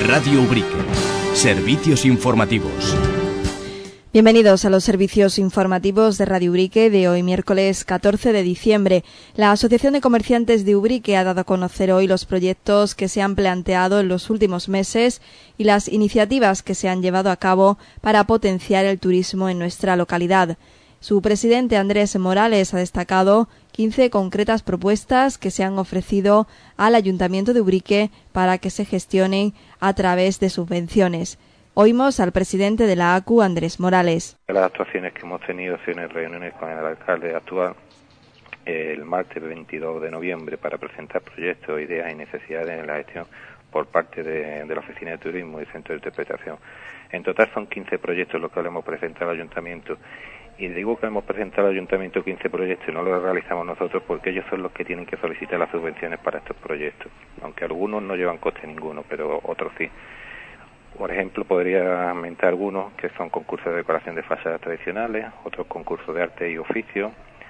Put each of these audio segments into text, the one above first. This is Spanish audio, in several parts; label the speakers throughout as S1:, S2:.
S1: Radio Ubrique. Servicios informativos.
S2: Bienvenidos a los servicios informativos de Radio Ubrique de hoy, miércoles 14 de diciembre. La Asociación de Comerciantes de Ubrique ha dado a conocer hoy los proyectos que se han planteado en los últimos meses y las iniciativas que se han llevado a cabo para potenciar el turismo en nuestra localidad. Su presidente, Andrés Morales, ha destacado 15 concretas propuestas que se han ofrecido al Ayuntamiento de Ubrique para que se gestionen a través de subvenciones. Oímos al presidente de la ACU, Andrés Morales.
S3: Las actuaciones que hemos tenido en reuniones con el alcalde actual el martes 22 de noviembre para presentar proyectos, ideas y necesidades en la gestión por parte de la Oficina de Turismo y Centro de Interpretación. En total son 15 proyectos los que le hemos presentado al Ayuntamiento. Y digo que hemos presentado al Ayuntamiento 15 proyectos y no los realizamos nosotros porque ellos son los que tienen que solicitar las subvenciones para estos proyectos. Aunque algunos no llevan coste ninguno, pero otros sí. Por ejemplo, podría aumentar algunos que son concursos de decoración de fachadas tradicionales, otros concursos de arte y oficio,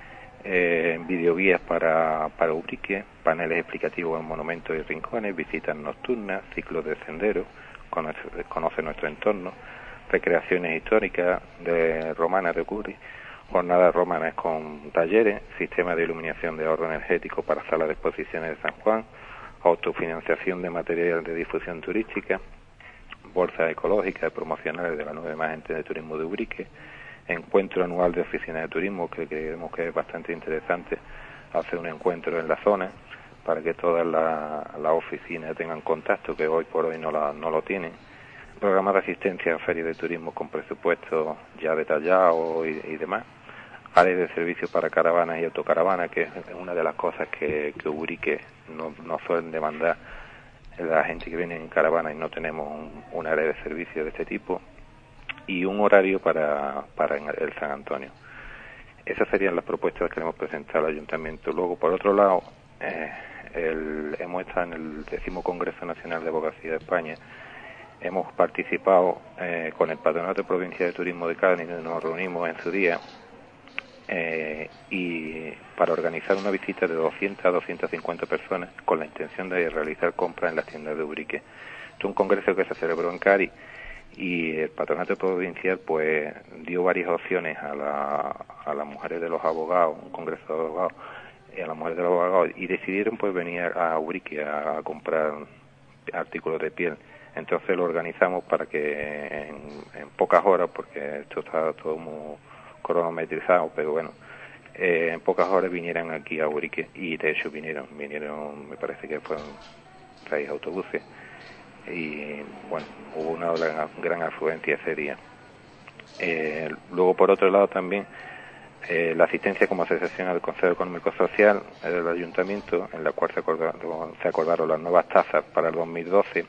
S3: videoguías para Ubrique, paneles explicativos en monumentos y rincones, visitas nocturnas, ciclos de senderos, conoce nuestro entorno, recreaciones históricas de romanas de Ubrique, jornadas romanas con talleres, sistema de iluminación de ahorro energético para salas de exposiciones de San Juan, autofinanciación de material de difusión turística, bolsas ecológicas y promocionales de la nueva imagen de turismo de Ubrique, encuentro anual de oficinas de turismo, que creemos que es bastante interesante hacer un encuentro en la zona para que todas las oficinas tengan contacto, que hoy por hoy no lo tienen, programa de asistencia a ferias de turismo con presupuesto ya detallado y demás, áreas de servicio para caravanas y autocaravanas, que es una de las cosas que Ubrique no suelen demandar la gente que viene en caravana y no tenemos un área de servicio de este tipo, y un horario para el San Antonio. Esas serían las propuestas que le hemos presentado al Ayuntamiento. Luego, por otro lado, hemos estado en el 10º Congreso Nacional de Abogacía de España. Hemos participado con el Patronato Provincial de Turismo de Cádiz, nos reunimos en su día y para organizar una visita de 200 a 250 personas con la intención de realizar compras en las tiendas de Ubrique. Es un congreso que se celebró en Cádiz y el Patronato Provincial pues dio varias opciones a las mujeres de los abogados, un congreso de abogados, a las mujeres de los abogados, y decidieron pues venir a Ubrique a comprar artículos de piel. Entonces lo organizamos para que en pocas horas, porque esto está todo muy cronometrizado, pero bueno, en pocas horas vinieran aquí a Ubrique, y de hecho vinieron, me parece que fueron 6 autobuses, y bueno, hubo una gran afluencia ese día. Luego, por otro lado, también la asistencia como asociación al Consejo Económico Social del Ayuntamiento, en la cual se acordaron las nuevas tasas para el 2012,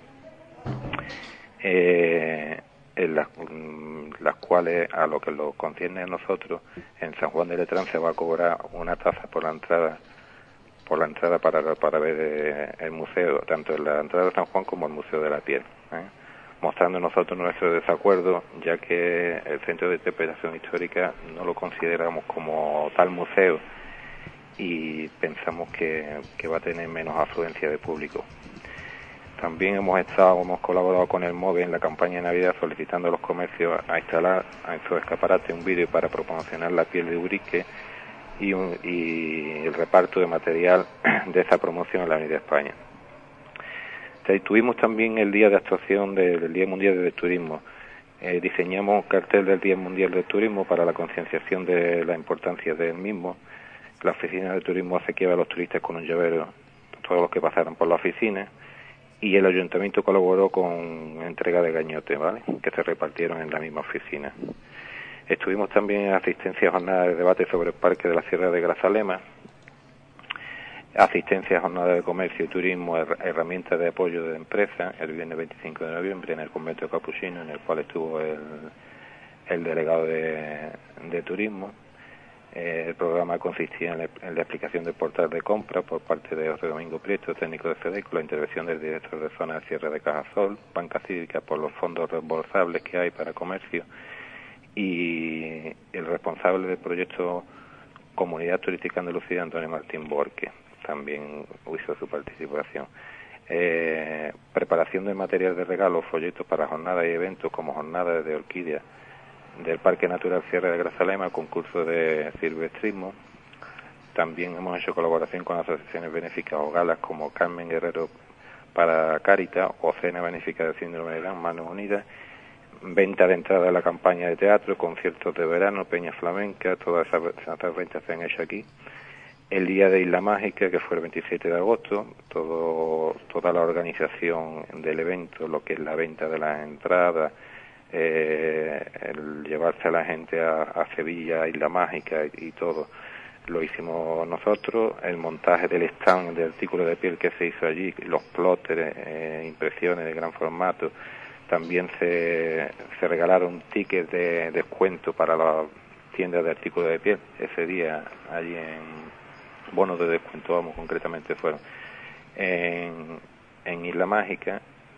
S3: en las cuales, a lo que lo concierne a nosotros, en San Juan de Letrán se va a cobrar una tasa por la entrada para ver el museo, tanto en la entrada de San Juan como el Museo de la Piel, mostrando nosotros nuestro desacuerdo, ya que el Centro de Interpretación Histórica no lo consideramos como tal museo y pensamos que va a tener menos afluencia de público. También hemos colaborado con el MOVE en la campaña de Navidad, solicitando a los comercios a instalar en su escaparate un vídeo para promocionar la piel de Ubrique y el reparto de material de esa promoción en la Avenida España. Tuvimos también el día de actuación del Día Mundial del Turismo. Diseñamos un cartel del Día Mundial del Turismo para la concienciación de la importancia del mismo. La oficina de turismo obsequiaba a los turistas con un llavero, todos los que pasaran por la oficina, y el ayuntamiento colaboró con entrega de gañotes, ¿vale?, que se repartieron en la misma oficina. Estuvimos también en asistencia a jornadas de debate sobre el Parque de la Sierra de Grazalema, asistencia a jornadas de comercio y turismo, herramientas de apoyo de empresas, el viernes 25 de noviembre en el convento capuchino, en el cual estuvo el delegado de turismo. El programa consistía en la explicación del portal de compra por parte de José Domingo Prieto, técnico de FEDECO, la intervención del director de zona de cierre de Cajasol, banca cívica por los fondos reembolsables que hay para comercio, y el responsable del proyecto Comunidad Turística Andalucía, Antonio Martín Borque, también hizo su participación. preparación de material de regalo, folletos para jornadas y eventos como jornadas de orquídeas del Parque Natural Sierra de Grazalema, concurso de silvestrismo. También hemos hecho colaboración con asociaciones benéficas o galas como Carmen Guerrero para Cáritas o Cena Benéfica de Síndrome de Down, Manos Unidas. Venta de entrada a la campaña de teatro, conciertos de verano, peña flamenca, todas esas ventas se han hecho aquí. El día de Isla Mágica, que fue el 27 de agosto, toda la organización del evento, lo que es la venta de las entradas, el llevarse a la gente a Sevilla, a Isla Mágica y todo, lo hicimos nosotros. El montaje del stand de artículos de piel que se hizo allí, los plotters, impresiones de gran formato. También se regalaron tickets de descuento para las tiendas de artículos de piel ese día allí bonos de descuento, concretamente fueron en Isla Mágica.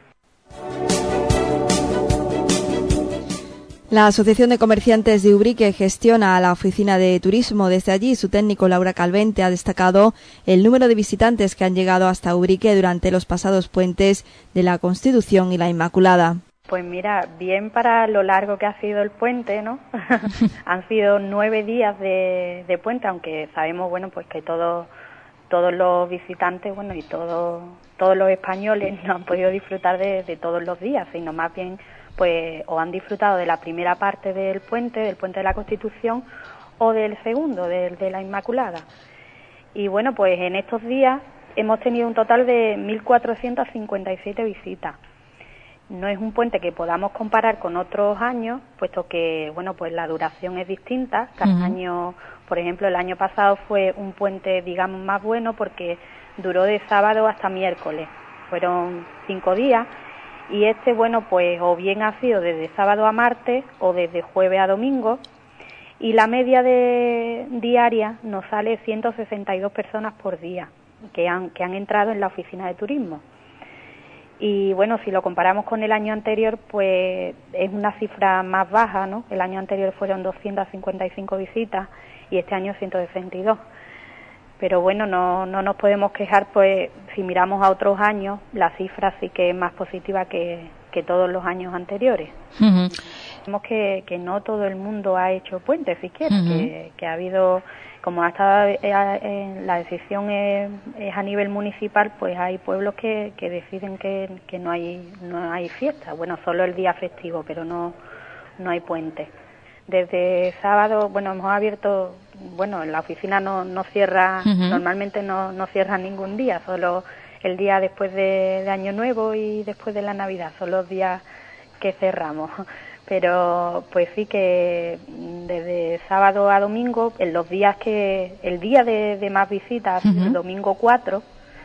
S2: La Asociación de Comerciantes de Ubrique gestiona la oficina de turismo. Desde allí, su técnico Laura Calvente ha destacado el número de visitantes que han llegado hasta Ubrique durante los pasados puentes de la Constitución y la Inmaculada.
S4: Pues mira, bien para lo largo que ha sido el puente, ¿no? Han sido 9 días de puente, aunque sabemos, bueno, pues que todos los visitantes, bueno, y todos los españoles no han podido disfrutar de todos los días, sino más bien, pues, o han disfrutado de la primera parte del puente de la Constitución, o del segundo, de la Inmaculada. Y bueno, pues en estos días hemos tenido un total de 1.457 visitas. No es un puente que podamos comparar con otros años, puesto que, bueno, pues la duración es distinta. Cada año, por ejemplo, el año pasado fue un puente, digamos, más bueno porque duró de sábado hasta miércoles. Fueron 5 días. Y este, bueno, pues o bien ha sido desde sábado a martes o desde jueves a domingo. Y la media diaria nos sale 162 personas por día que han entrado en la oficina de turismo. Y bueno, si lo comparamos con el año anterior, pues es una cifra más baja, ¿no? El año anterior fueron 255 visitas y este año 162. Pero bueno, no nos podemos quejar, pues si miramos a otros años, la cifra sí que es más positiva que todos los años anteriores. Vemos que no todo el mundo ha hecho puentes siquiera, que ha habido, como ha estado la decisión es a nivel municipal, pues hay pueblos que deciden que no hay fiesta. Bueno, solo el día festivo, pero no hay puente. Desde sábado, bueno, hemos abierto, bueno, la oficina no cierra, normalmente no cierra ningún día, solo el día después de Año Nuevo y después de la Navidad, son los días que cerramos. Pero pues sí que desde sábado a domingo, en los días el día de más visitas, el domingo 4,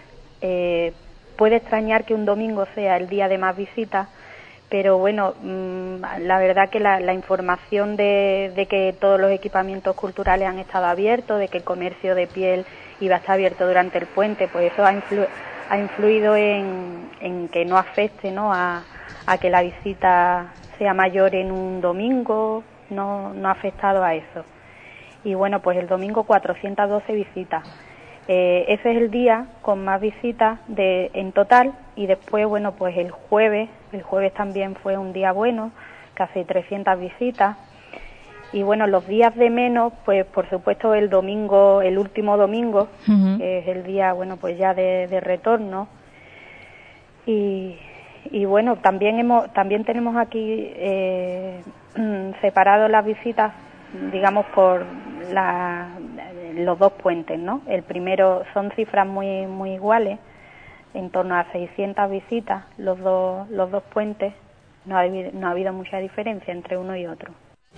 S4: puede extrañar que un domingo sea el día de más visitas, pero bueno, la verdad que la información de que todos los equipamientos culturales han estado abiertos, de que el comercio de piel iba a estar abierto durante el puente, pues eso ha influido en que no afecte, ¿no?, a que la visita sea mayor en un domingo, no ha afectado a eso. Y bueno, pues el domingo 412 visitas. Ese es el día con más visitas en total, y después, bueno, pues el jueves también fue un día bueno, casi 300 visitas. Y bueno, los días de menos, pues por supuesto el último domingo, que es el día, bueno, pues ya de retorno. Y bueno, también tenemos aquí separado las visitas, digamos, por los dos puentes, ¿no? El primero son cifras muy muy iguales, en torno a 600 visitas, los dos puentes. No ha habido mucha diferencia entre uno y otro.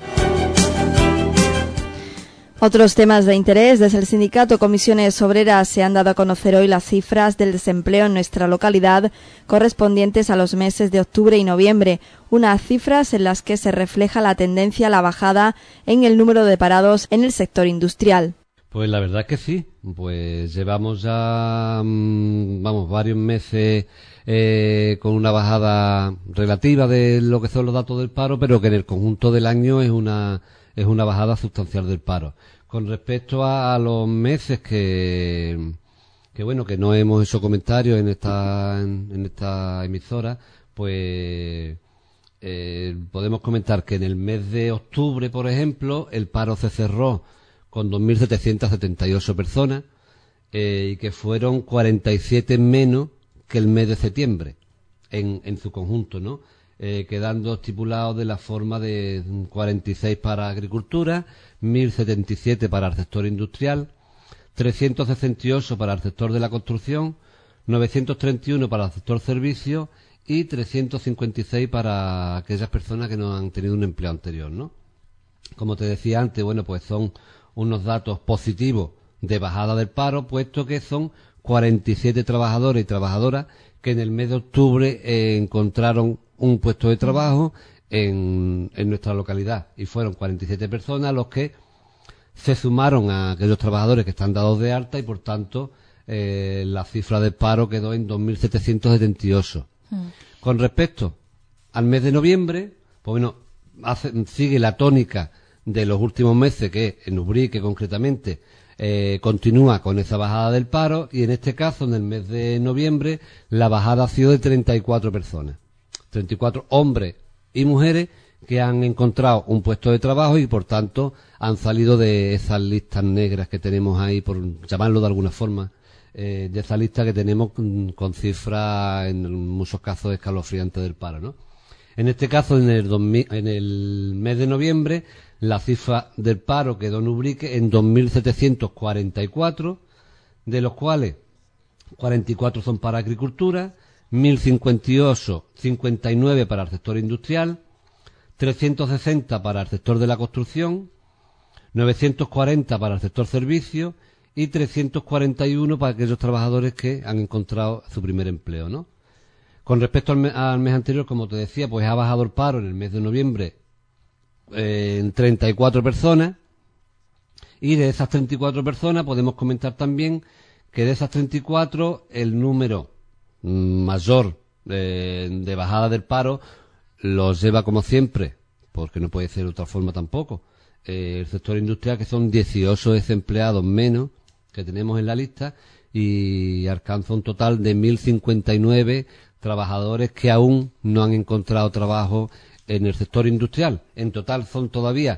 S2: Otros temas de interés. Desde el sindicato Comisiones Obreras se han dado a conocer hoy las cifras del desempleo en nuestra localidad correspondientes a los meses de octubre y noviembre, unas cifras en las que se refleja la tendencia a la bajada en el número de parados en el sector industrial.
S5: Pues la verdad que sí, pues llevamos ya varios meses con una bajada relativa de lo que son los datos del paro, pero que en el conjunto del año es una bajada sustancial del paro. Con respecto a los meses que que bueno, que no hemos hecho comentarios en esta emisora, pues podemos comentar que en el mes de octubre, por ejemplo, el paro se cerró con 2.778 personas y que fueron 47 menos que el mes de septiembre en su conjunto, ¿no? Quedando estipulados de la forma de 46 para agricultura, 1.077 para el sector industrial, 368 para el sector de la construcción, 931 para el sector servicio y 356 para aquellas personas que no han tenido un empleo anterior, ¿no? Como te decía antes, bueno, pues son unos datos positivos de bajada del paro, puesto que son 47 trabajadores y trabajadoras que en el mes de octubre encontraron un puesto de trabajo en nuestra localidad, y fueron 47 personas los que se sumaron a aquellos trabajadores que están dados de alta, y por tanto la cifra de paro quedó en 2.778. Con respecto al mes de noviembre, pues bueno, sigue la tónica de los últimos meses, que en Ubrique concretamente continúa con esa bajada del paro, y en este caso, en el mes de noviembre, la bajada ha sido de 34 personas, 34 hombres y mujeres que han encontrado un puesto de trabajo y por tanto han salido de esas listas negras que tenemos ahí, por llamarlo de alguna forma, de esa lista que tenemos con cifras en muchos casos escalofriantes del paro, ¿no? En este caso, en el mes de noviembre, la cifra del paro quedó en Ubrique en 2.744, de los cuales 44 son para agricultura, 1.058, 59 para el sector industrial, 360 para el sector de la construcción, 940 para el sector servicio y 341 para aquellos trabajadores que han encontrado su primer empleo, ¿no? Con respecto al mes anterior, como te decía, pues ha bajado el paro en el mes de noviembre en 34 personas, y de esas 34 personas podemos comentar también que de esas 34 el número mayor de bajada del paro los lleva, como siempre, porque no puede ser de otra forma tampoco, el sector industrial, que son 18 desempleados menos que tenemos en la lista, y alcanza un total de 1.059 trabajadores que aún no han encontrado trabajo en el sector industrial. En total son todavía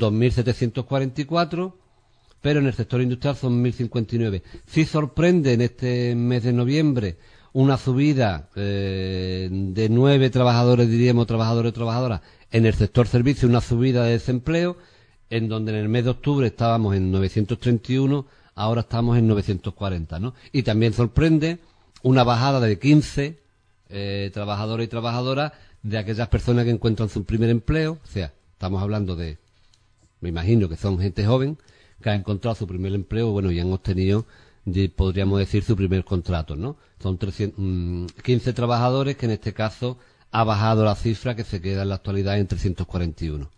S5: 2.744, pero en el sector industrial son 1.059. Sí sorprende en este mes de noviembre una subida de 9 trabajadores, diríamos, trabajadores y trabajadoras, en el sector servicio, una subida de desempleo, en donde en el mes de octubre estábamos en 931, ahora estamos en 940, ¿no? Y también sorprende una bajada de 15 trabajadores y trabajadoras de aquellas personas que encuentran su primer empleo. O sea, estamos hablando de, me imagino que son gente joven que ha encontrado su primer empleo, bueno, y han obtenido, podríamos decir, su primer contrato, ¿no? Son 15 trabajadores, que en este caso ha bajado la cifra, que se queda en la actualidad en 341.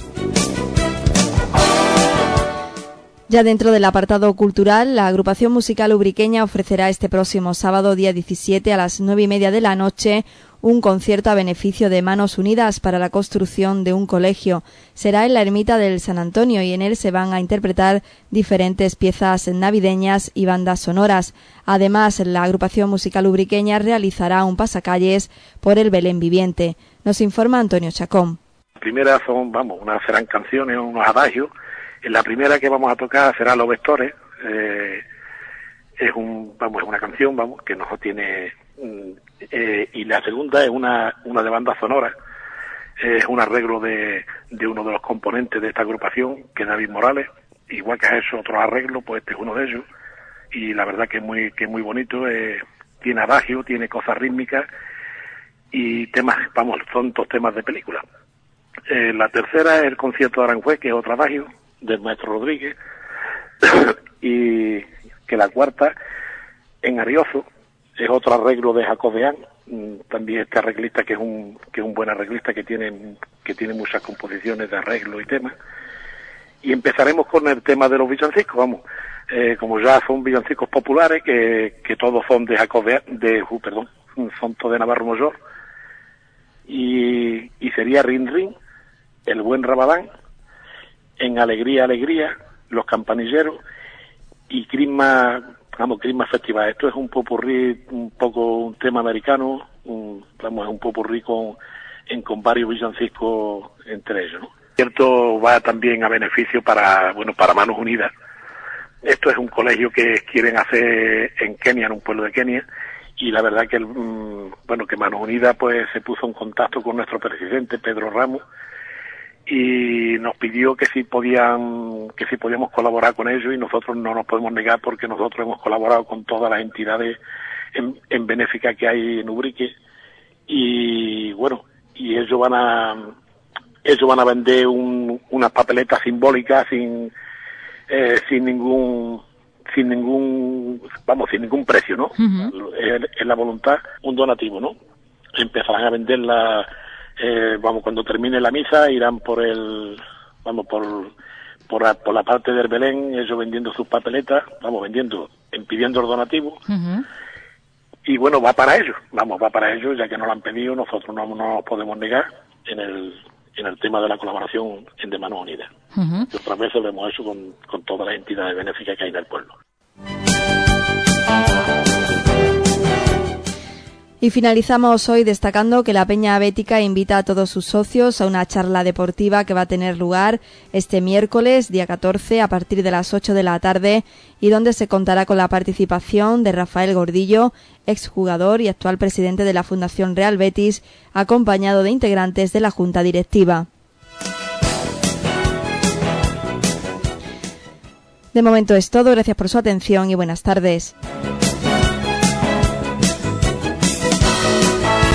S2: Ya dentro del apartado cultural, la agrupación musical ubriqueña ofrecerá este próximo sábado, día 17, a las 9:30 de la noche, un concierto a beneficio de Manos Unidas para la construcción de un colegio. Será en la ermita del San Antonio, y en él se van a interpretar diferentes piezas navideñas y bandas sonoras. Además, la agrupación musical ubriqueña realizará un pasacalles por el Belén viviente. Nos informa Antonio Chacón.
S6: Primera serán canciones, unos adagios. En la primera que vamos a tocar será Los Vectores. Es una canción, que no tiene, y la segunda es una de banda sonora. Es un arreglo de uno de los componentes de esta agrupación, que es David Morales. Igual que ha hecho otros arreglos, pues este es uno de ellos, y la verdad que es muy bonito. Tiene adagio, tiene cosas rítmicas y temas, son dos temas de película. La tercera es el concierto de Aranjuez, que es otro adagio del maestro Rodríguez, y que la cuarta, en Arioso, es otro arreglo de Jacobeán, también este arreglista que es un buen arreglista, que tiene muchas composiciones de arreglo y temas. Y empezaremos con el tema de los villancicos, como ya son villancicos populares, que todos son de Jacobeán, son todos de Navarro Mollor, y sería Rin Rin, El Buen Rabadán, En Alegría, Alegría, Los Campanilleros y Crisma Christmas Festival. Esto es un popurrí, un poco un tema americano, es un popurrí con varios villancicos entre ellos, ¿no? Cierto, va también a beneficio para Manos Unidas. Esto es un colegio que quieren hacer en Kenia, en un pueblo de Kenia, y la verdad que que Manos Unidas pues se puso en contacto con nuestro presidente Pedro Ramos y nos pidió que si podíamos colaborar con ellos, y nosotros no nos podemos negar porque nosotros hemos colaborado con todas las entidades en benéfica que hay en Ubrique, y ellos van a vender unas papeletas simbólicas sin ningún precio, ¿no? Uh-huh. Es la voluntad, un donativo, ¿no? Empezarán a venderla, cuando termine la misa, irán por la parte del Belén, ellos vendiendo sus papeletas, pidiendo el donativo. Uh-huh. Y va para ellos, ya que nos lo han pedido, nosotros no nos podemos negar en el tema de la colaboración de Manos Unidas. Uh-huh. Y otras veces lo hemos hecho con todas las entidades benéficas que hay en el pueblo.
S2: Y finalizamos hoy destacando que la Peña Bética invita a todos sus socios a una charla deportiva que va a tener lugar este miércoles, día 14, a partir de las 8 de la tarde, y donde se contará con la participación de Rafael Gordillo, exjugador y actual presidente de la Fundación Real Betis, acompañado de integrantes de la Junta Directiva. De momento es todo, gracias por su atención y buenas tardes.